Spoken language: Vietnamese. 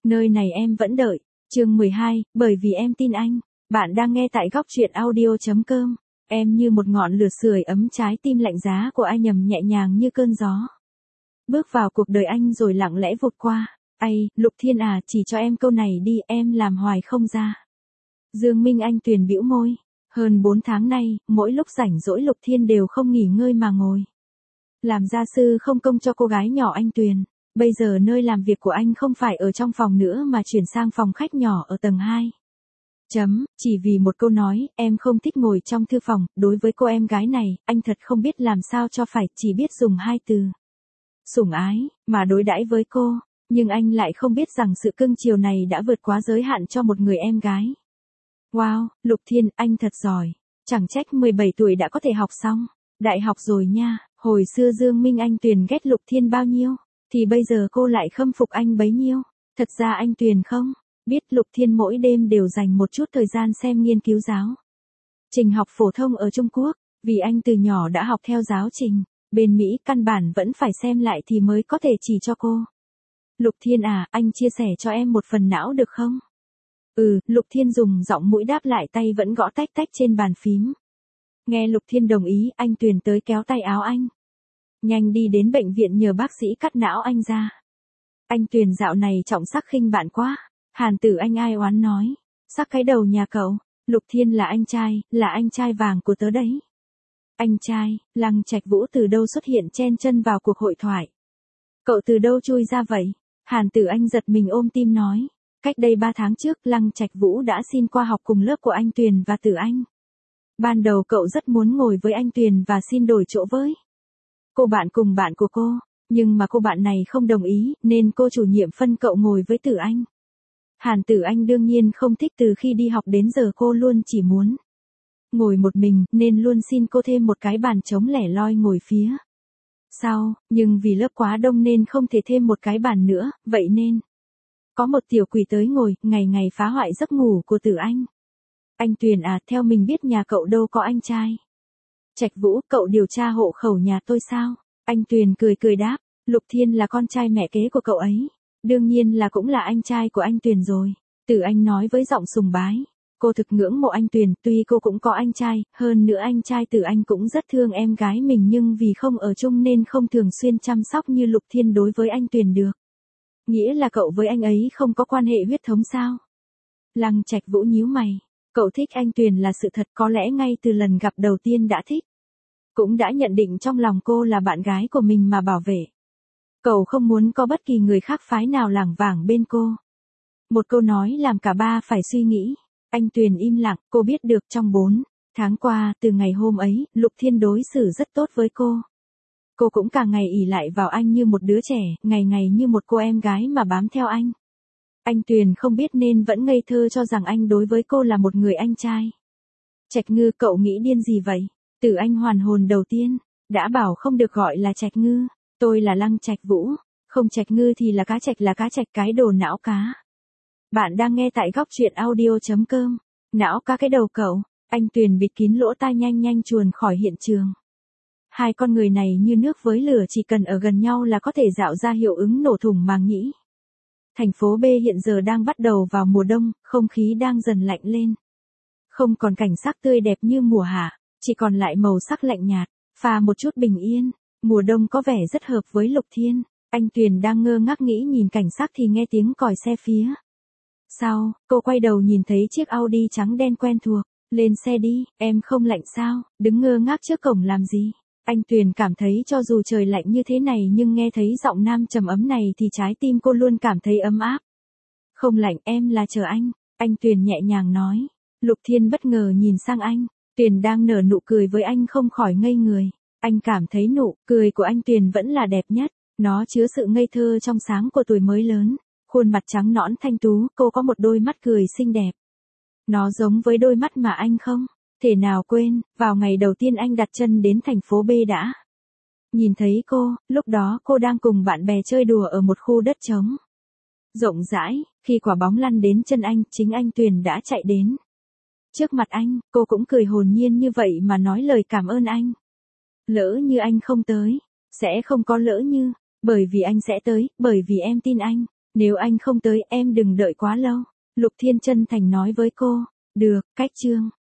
Nơi này em vẫn đợi. Chương 12, bởi vì em tin anh. Bạn đang nghe tại góc truyện audio.com. Em như một ngọn lửa sưởi ấm trái tim lạnh giá của ai nhầm nhẹ nhàng như cơn gió. Bước vào cuộc đời anh rồi lặng lẽ vụt qua. Ây, Lục Thiên à, chỉ cho em câu này đi, em làm hoài không ra. Dương Minh Anh Tuyền bĩu môi. Hơn 4 tháng nay, mỗi lúc rảnh rỗi Lục Thiên đều không nghỉ ngơi mà ngồi. Làm gia sư không công cho cô gái nhỏ anh Tuyền. Bây giờ nơi làm việc của anh không phải ở trong phòng nữa mà chuyển sang phòng khách nhỏ ở tầng 2. Chỉ vì một câu nói, em không thích ngồi trong thư phòng, đối với cô em gái này, anh thật không biết làm sao cho phải, chỉ biết dùng 2 từ. Sủng ái, mà đối đãi với cô, nhưng anh lại không biết rằng sự cưng chiều này đã vượt quá giới hạn cho một người em gái. Wow, Lục Thiên, anh thật giỏi, chẳng trách 17 tuổi đã có thể học xong, đại học rồi nha, hồi xưa Dương Minh Anh Tuyền ghét Lục Thiên bao nhiêu, thì bây giờ cô lại khâm phục anh bấy nhiêu. Thật ra anh Tuyền không biết Lục Thiên mỗi đêm đều dành một chút thời gian xem nghiên cứu giáo trình học phổ thông ở Trung Quốc, vì anh từ nhỏ đã học theo giáo trình, bên Mỹ căn bản vẫn phải xem lại thì mới có thể chỉ cho cô. Lục Thiên à, anh chia sẻ cho em một phần não được không? Lục Thiên dùng giọng mũi đáp lại, tay vẫn gõ tách tách trên bàn phím. Nghe Lục Thiên đồng ý, anh Tuyền tới kéo tay áo anh. Nhanh đi đến bệnh viện nhờ bác sĩ cắt não anh ra. Anh Tuyền dạo này trọng sắc khinh bạn quá. Hàn Tử Anh ai oán nói. Sắc cái đầu nhà cậu. Lục Thiên là anh trai vàng của tớ đấy. Anh trai, Lăng Trạch Vũ từ đâu xuất hiện chen chân vào cuộc hội thoại. Cậu từ đâu chui ra vậy? Hàn Tử Anh giật mình ôm tim nói. Cách đây 3 tháng trước, Lăng Trạch Vũ đã xin qua học cùng lớp của anh Tuyền và Tử Anh. Ban đầu cậu rất muốn ngồi với anh Tuyền và xin đổi chỗ với cô bạn cùng bạn của cô, nhưng mà cô bạn này không đồng ý, nên cô chủ nhiệm phân cậu ngồi với Tử Anh. Hàn Tử Anh đương nhiên không thích, từ khi đi học đến giờ cô luôn chỉ muốn ngồi một mình, nên luôn xin cô thêm một cái bàn trống lẻ loi ngồi phía sau, nhưng vì lớp quá đông nên không thể thêm một cái bàn nữa, vậy nên có một tiểu quỷ tới ngồi, ngày ngày phá hoại giấc ngủ của Tử Anh. Anh Tuyền à, theo mình biết nhà cậu đâu có anh trai. Trạch Vũ, cậu điều tra hộ khẩu nhà tôi sao? Anh Tuyền cười đáp, Lục Thiên là con trai mẹ kế của cậu ấy. Đương nhiên là cũng là anh trai của anh Tuyền rồi. Tử Anh nói với giọng sùng bái. Cô thực ngưỡng mộ anh Tuyền, tuy cô cũng có anh trai, hơn nữa anh trai Tử Anh cũng rất thương em gái mình, nhưng vì không ở chung nên không thường xuyên chăm sóc như Lục Thiên đối với anh Tuyền được. Nghĩa là cậu với anh ấy không có quan hệ huyết thống sao? Lăng Trạch Vũ nhíu mày. Cậu thích anh Tuyền là sự thật, có lẽ ngay từ lần gặp đầu tiên đã thích. Cũng đã nhận định trong lòng cô là bạn gái của mình mà bảo vệ. Cậu không muốn có bất kỳ người khác phái nào lảng vảng bên cô. Một câu nói làm cả ba phải suy nghĩ. Anh Tuyền im lặng, cô biết được trong 4 tháng qua, từ ngày hôm ấy, Lục Thiên đối xử rất tốt với cô. Cô cũng càng ngày ỷ lại vào anh như một đứa trẻ, ngày ngày như một cô em gái mà bám theo anh. Anh Tuyền không biết nên vẫn ngây thơ cho rằng anh đối với cô là một người anh trai. Trạch Ngư, cậu nghĩ điên gì vậy? Tử Anh hoàn hồn đầu tiên, đã bảo không được gọi là Trạch Ngư, tôi là Lăng Trạch Vũ, không Trạch Ngư thì là cá trạch, cái đồ não cá. Bạn đang nghe tại góc truyện audio.com, não cá cái đầu cậu. Anh Tuyền bịt kín lỗ tai, nhanh chuồn khỏi hiện trường. Hai con người này như nước với lửa, chỉ cần ở gần nhau là có thể tạo ra hiệu ứng nổ thủng màng nhĩ. Thành phố B hiện giờ đang bắt đầu vào mùa đông, không khí đang dần lạnh lên. Không còn cảnh sắc tươi đẹp như mùa hạ, chỉ còn lại màu sắc lạnh nhạt, pha một chút bình yên. Mùa đông có vẻ rất hợp với Lục Thiên. Anh Tuyền đang ngơ ngác nghĩ nhìn cảnh sắc thì nghe tiếng còi xe phía sau, cô quay đầu nhìn thấy chiếc Audi trắng đen quen thuộc. Lên xe đi, em không lạnh sao, đứng ngơ ngác trước cổng làm gì? Anh Tuyền cảm thấy cho dù trời lạnh như thế này nhưng nghe thấy giọng nam trầm ấm này thì trái tim cô luôn cảm thấy ấm áp. Không lạnh, em là chờ anh Tuyền nhẹ nhàng nói. Lục Thiên bất ngờ nhìn sang anh, Tuyền đang nở nụ cười với anh không khỏi ngây người. Anh cảm thấy nụ cười của anh Tuyền vẫn là đẹp nhất, nó chứa sự ngây thơ trong sáng của tuổi mới lớn. Khuôn mặt trắng nõn thanh tú, cô có một đôi mắt cười xinh đẹp. Nó giống với đôi mắt mà anh không thể nào quên, vào ngày đầu tiên anh đặt chân đến thành phố B đã nhìn thấy cô, lúc đó cô đang cùng bạn bè chơi đùa ở một khu đất trống rộng rãi, khi quả bóng lăn đến chân anh, chính anh Tuyền đã chạy đến trước mặt anh, cô cũng cười hồn nhiên như vậy mà nói lời cảm ơn anh. Lỡ như anh không tới, sẽ không có lỡ như, bởi vì anh sẽ tới, bởi vì em tin anh. Nếu anh không tới em đừng đợi quá lâu. Lục Thiên chân thành nói với cô. Được, cách chương.